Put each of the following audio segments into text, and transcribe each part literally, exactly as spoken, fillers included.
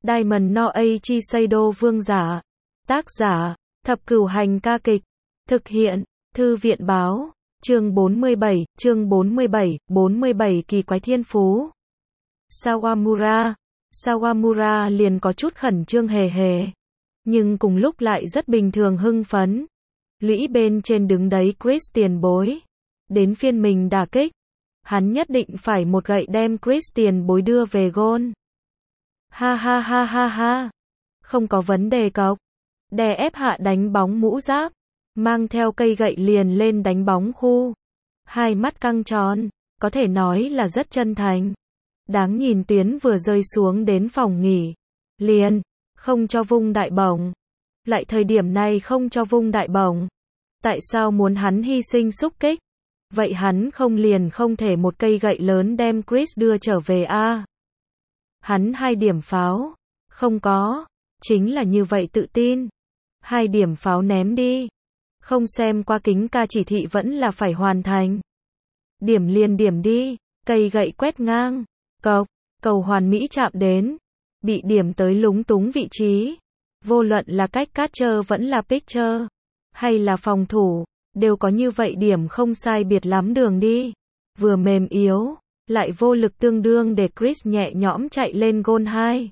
Diamond no Eiichi Seido vương giả. Tác giả, Thập Cửu Hành ca kịch. Thực hiện, Thư viện báo. Chương bốn mươi bảy, chương bốn mươi bảy, bốn mươi bảy kỳ quái thiên phú. Sawamura. Sawamura liền có chút khẩn trương hề hề. Nhưng cùng lúc lại rất bình thường hưng phấn. Lũy bên trên đứng đấy Chris tiền bối. Đến phiên mình đả kích. Hắn nhất định phải một gậy đem Chris tiền bối đưa về gôn. Ha ha ha ha ha. Không có vấn đề cọc. Đè ép hạ đánh bóng mũ giáp. Mang theo cây gậy liền lên đánh bóng khu. Hai mắt căng tròn. Có thể nói là rất chân thành. Đáng nhìn Tuyến vừa rơi xuống đến phòng nghỉ. Liền. Không cho vung đại bổng. Lại thời điểm này không cho vung đại bổng. Tại sao muốn hắn hy sinh xúc kích? Vậy hắn không liền không thể một cây gậy lớn đem Chris đưa trở về a à? Hắn hai điểm pháo. Không có. Chính là như vậy tự tin. Hai điểm pháo ném đi. Không xem qua kính ca chỉ thị vẫn là phải hoàn thành. Điểm liền điểm đi. Cây gậy quét ngang. Cộc. Cầu hoàn mỹ chạm đến. Bị điểm tới lúng túng vị trí. Vô luận là cách catcher vẫn là pitcher. Hay là phòng thủ. Đều có như vậy điểm không sai biệt lắm đường đi. Vừa mềm yếu. Lại vô lực tương đương để Chris nhẹ nhõm chạy lên gôn hai.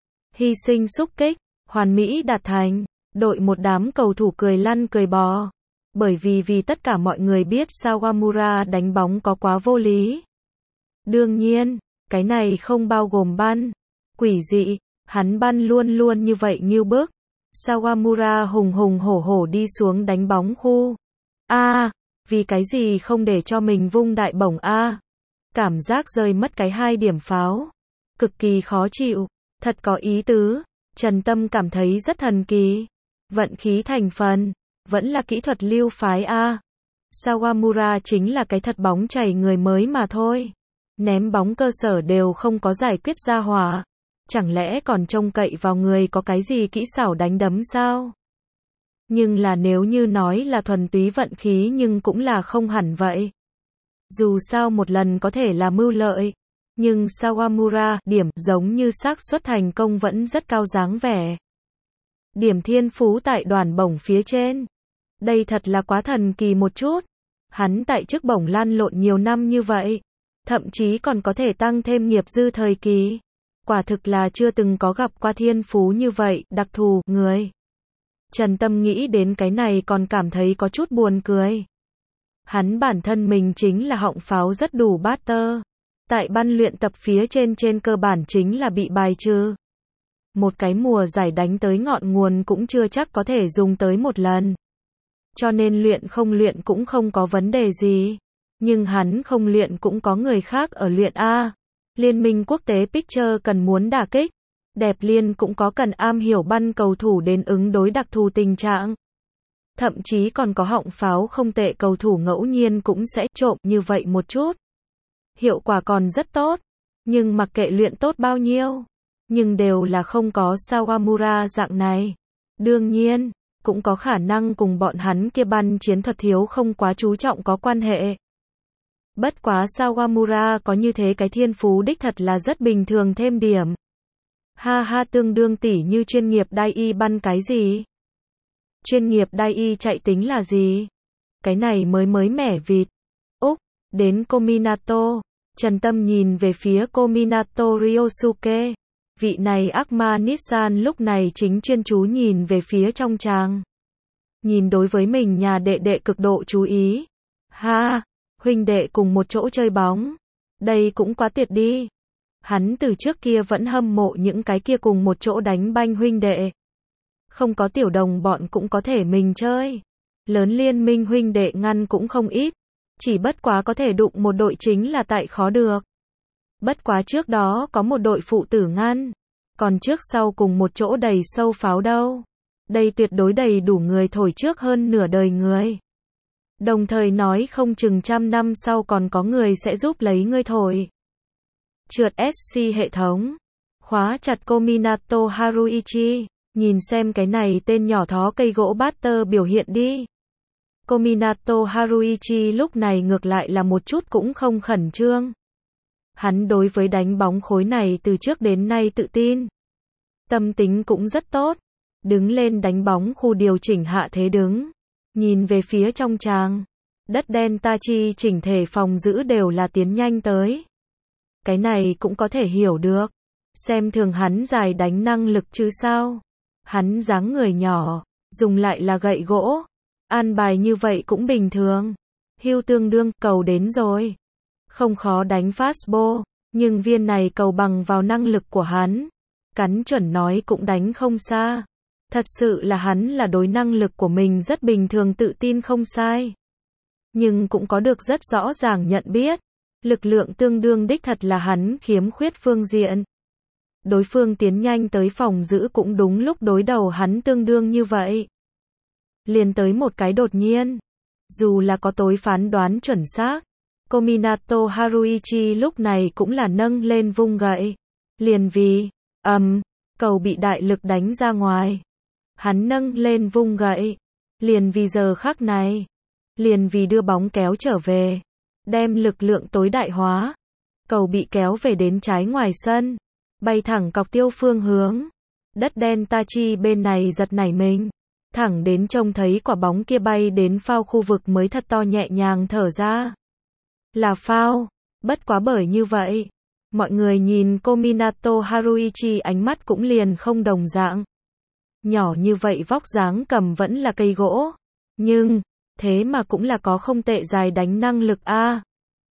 Hy sinh xúc kích. Hoàn mỹ đạt thành. Đội một đám cầu thủ cười lăn cười bò. Bởi vì vì tất cả mọi người biết Sawamura đánh bóng có quá vô lý. Đương nhiên, cái này không bao gồm bắn. Quỷ dị, hắn bắn luôn luôn như vậy như bước. Sawamura hùng hùng hổ hổ đi xuống đánh bóng khu. A, à, vì cái gì không để cho mình vung đại bổng a? À? Cảm giác rơi mất cái hai điểm pháo. Cực kỳ khó chịu, thật có ý tứ. Trần Tâm cảm thấy rất thần kỳ. Vận khí thành phần, vẫn là kỹ thuật lưu phái a. À. Sawamura chính là cái thật bóng chảy người mới mà thôi. Ném bóng cơ sở đều không có giải quyết ra hỏa. Chẳng lẽ còn trông cậy vào người có cái gì kỹ xảo đánh đấm sao? Nhưng là nếu như nói là thuần túy vận khí nhưng cũng là không hẳn vậy. Dù sao một lần có thể là mưu lợi. Nhưng Sawamura, điểm giống như xác suất thành công vẫn rất cao dáng vẻ. Điểm thiên phú tại đoàn bổng phía trên. Đây thật là quá thần kỳ một chút. Hắn tại chức bổng lăn lộn nhiều năm như vậy. Thậm chí còn có thể tăng thêm nghiệp dư thời kỳ. Quả thực là chưa từng có gặp qua thiên phú như vậy, đặc thù, người. Trần Tâm nghĩ đến cái này còn cảm thấy có chút buồn cười. Hắn bản thân mình chính là họng pháo rất đủ batter. Tại ban luyện tập phía trên trên cơ bản chính là bị bài trừ. Một cái mùa giải đánh tới ngọn nguồn cũng chưa chắc có thể dùng tới một lần. Cho nên luyện không luyện cũng không có vấn đề gì. Nhưng hắn không luyện cũng có người khác ở luyện A. Liên minh quốc tế pitcher cần muốn đả kích. Đẹp liên cũng có cần am hiểu bắn cầu thủ đến ứng đối đặc thù tình trạng. Thậm chí còn có họng pháo không tệ cầu thủ ngẫu nhiên cũng sẽ trộm như vậy một chút. Hiệu quả còn rất tốt. Nhưng mặc kệ luyện tốt bao nhiêu. Nhưng đều là không có Sawamura dạng này. Đương nhiên, cũng có khả năng cùng bọn hắn kia bắn chiến thuật thiếu không quá chú trọng có quan hệ. Bất quá Sawamura có như thế cái thiên phú đích thật là rất bình thường thêm điểm. Ha ha tương đương tỉ như chuyên nghiệp đai y bắn cái gì? Chuyên nghiệp đai y chạy tính là gì? Cái này mới mới mẻ vịt. Úc, đến Kominato. Trần Tâm nhìn về phía Kominato Ryosuke. Vị này Akma Nissan lúc này chính chuyên chú nhìn về phía trong tràng. Nhìn đối với mình nhà đệ đệ cực độ chú ý. Ha, huynh đệ cùng một chỗ chơi bóng. Đây cũng quá tuyệt đi. Hắn từ trước kia vẫn hâm mộ những cái kia cùng một chỗ đánh banh huynh đệ. Không có tiểu đồng bọn cũng có thể mình chơi. Lớn liên minh huynh đệ ngăn cũng không ít. Chỉ bất quá có thể đụng một đội chính là tại khó được. Bất quá trước đó có một đội phụ tử ngăn. Còn trước sau cùng một chỗ đầy sâu pháo đâu. Đây tuyệt đối đầy đủ người thổi trước hơn nửa đời người. Đồng thời nói không chừng trăm năm sau còn có người sẽ giúp lấy ngươi thổi. Trượt ét xê hệ thống. Khóa chặt Kominato Haruichi. Nhìn xem cái này tên nhỏ thó cây gỗ batter biểu hiện đi. Kominato Haruichi lúc này ngược lại là một chút cũng không khẩn trương. Hắn đối với đánh bóng khối này từ trước đến nay tự tin. Tâm tính cũng rất tốt. Đứng lên đánh bóng khu điều chỉnh hạ thế đứng. Nhìn về phía trong tràng. Đất đen Tachi chỉnh thể phòng giữ đều là tiến nhanh tới. Cái này cũng có thể hiểu được. Xem thường hắn dài đánh năng lực chứ sao. Hắn dáng người nhỏ, dùng lại là gậy gỗ. An bài như vậy cũng bình thường. Hưu tương đương, cầu đến rồi. Không khó đánh fastball, nhưng viên này cầu bằng vào năng lực của hắn. Cắn chuẩn nói cũng đánh không xa. Thật sự là hắn là đối năng lực của mình rất bình thường tự tin không sai. Nhưng cũng có được rất rõ ràng nhận biết. Lực lượng tương đương đích thật là hắn khiếm khuyết phương diện. Đối phương tiến nhanh tới phòng giữ cũng đúng lúc đối đầu hắn tương đương như vậy. Liền tới một cái đột nhiên. Dù là có tối phán đoán chuẩn xác. Kominato Haruichi lúc này cũng là nâng lên vung gậy. Liền vì, ầm, um, cầu bị đại lực đánh ra ngoài. Hắn nâng lên vung gậy. Liền vì giờ khắc này. Liền vì đưa bóng kéo trở về. Đem lực lượng tối đại hóa. Cầu bị kéo về đến trái ngoài sân. Bay thẳng cọc tiêu phương hướng. Đất đen Tachi bên này giật nảy mình. Thẳng đến trông thấy quả bóng kia bay đến phao khu vực mới thật to nhẹ nhàng thở ra. Là phao. Bất quá bởi như vậy. Mọi người nhìn Kominato Haruichi ánh mắt cũng liền không đồng dạng. Nhỏ như vậy vóc dáng cầm vẫn là cây gỗ. Nhưng, thế mà cũng là có không tệ dài đánh năng lực a.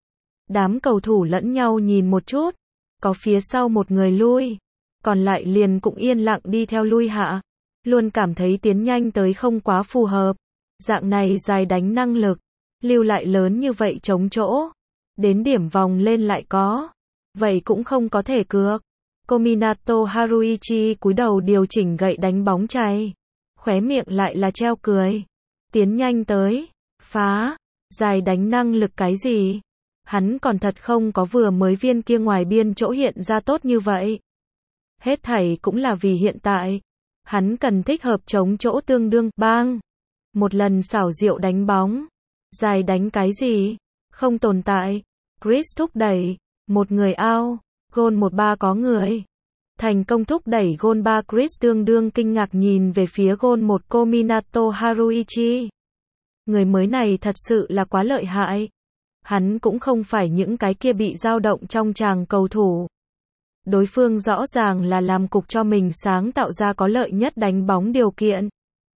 Đám cầu thủ lẫn nhau nhìn một chút. Có phía sau một người lui. Còn lại liền cũng yên lặng đi theo lui hạ. Luôn cảm thấy tiến nhanh tới không quá phù hợp. Dạng này dài đánh năng lực. Lưu lại lớn như vậy trống chỗ. Đến điểm vòng lên lại có. Vậy cũng không có thể cược. Kominato Haruichi cúi đầu điều chỉnh gậy đánh bóng chay. Khóe miệng lại là treo cười. Tiến nhanh tới. Phá. Dài đánh năng lực cái gì? Hắn còn thật không có vừa mới viên kia ngoài biên chỗ hiện ra tốt như vậy. Hết thảy cũng là vì hiện tại. Hắn cần thích hợp chống chỗ tương đương, bang. Một lần xảo diệu đánh bóng. Dài đánh cái gì? Không tồn tại. Chris thúc đẩy. Một người out. Gôn một ba có người. Thành công thúc đẩy gôn ba Chris tương đương kinh ngạc nhìn về phía gôn một Kominato Haruichi. Người mới này thật sự là quá lợi hại. Hắn cũng không phải những cái kia bị dao động trong tràng cầu thủ. Đối phương rõ ràng là làm cục cho mình sáng tạo ra có lợi nhất đánh bóng điều kiện.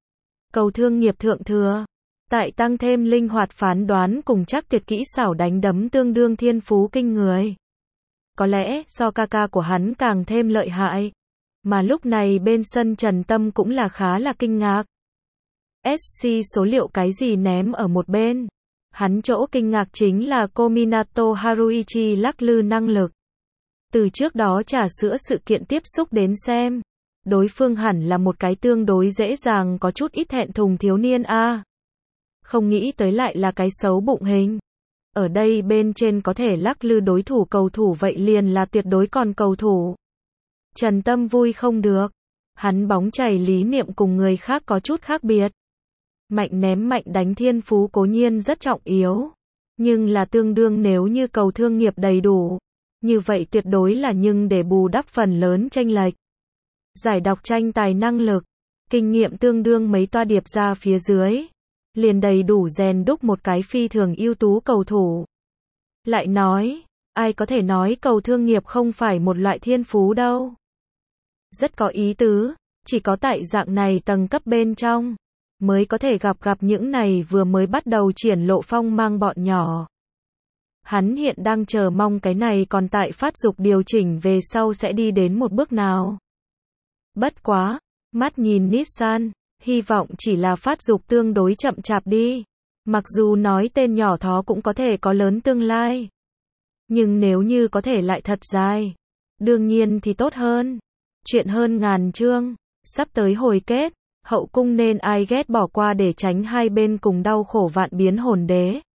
Cầu thương nghiệp thượng thừa. Tại tăng thêm linh hoạt phán đoán cùng chắc tuyệt kỹ xảo đánh đấm tương đương thiên phú kinh người. Có lẽ so ca ca của hắn càng thêm lợi hại. Mà lúc này bên sân Trần Tâm cũng là khá là kinh ngạc. ét xê số liệu cái gì ném ở một bên. Hắn chỗ kinh ngạc chính là Kominato Haruichi lắc lư năng lực. Từ trước đó trà sữa sự kiện tiếp xúc đến xem. Đối phương hẳn là một cái tương đối dễ dàng có chút ít thẹn thùng thiếu niên a. À. Không nghĩ tới lại là cái xấu bụng hình. Ở đây bên trên có thể lắc lư đối thủ cầu thủ vậy liền là tuyệt đối còn cầu thủ. Trần Tâm vui không được. Hắn bóng chảy lý niệm cùng người khác có chút khác biệt. Mạnh ném mạnh đánh thiên phú cố nhiên rất trọng yếu. Nhưng là tương đương nếu như cầu thương nghiệp đầy đủ. Như vậy tuyệt đối là nhưng để bù đắp phần lớn chênh lệch. Giải đọc tranh tài năng lực. Kinh nghiệm tương đương mấy toa điệp ra phía dưới. Liền đầy đủ rèn đúc một cái phi thường ưu tú cầu thủ. Lại nói, ai có thể nói cầu thương nghiệp không phải một loại thiên phú đâu. Rất có ý tứ, chỉ có tại dạng này tầng cấp bên trong, mới có thể gặp gặp những này vừa mới bắt đầu triển lộ phong mang bọn nhỏ. Hắn hiện đang chờ mong cái này còn tại phát dục điều chỉnh về sau sẽ đi đến một bước nào. Bất quá, mắt nhìn Nissan. Hy vọng chỉ là phát dục tương đối chậm chạp đi. Mặc dù nói tên nhỏ thó cũng có thể có lớn tương lai. Nhưng nếu như có thể lại thật dài. Đương nhiên thì tốt hơn. Chuyện hơn ngàn chương. Sắp tới hồi kết. Hậu cung nên ai ghét bỏ qua để tránh hai bên cùng đau khổ vạn biến hồn đế.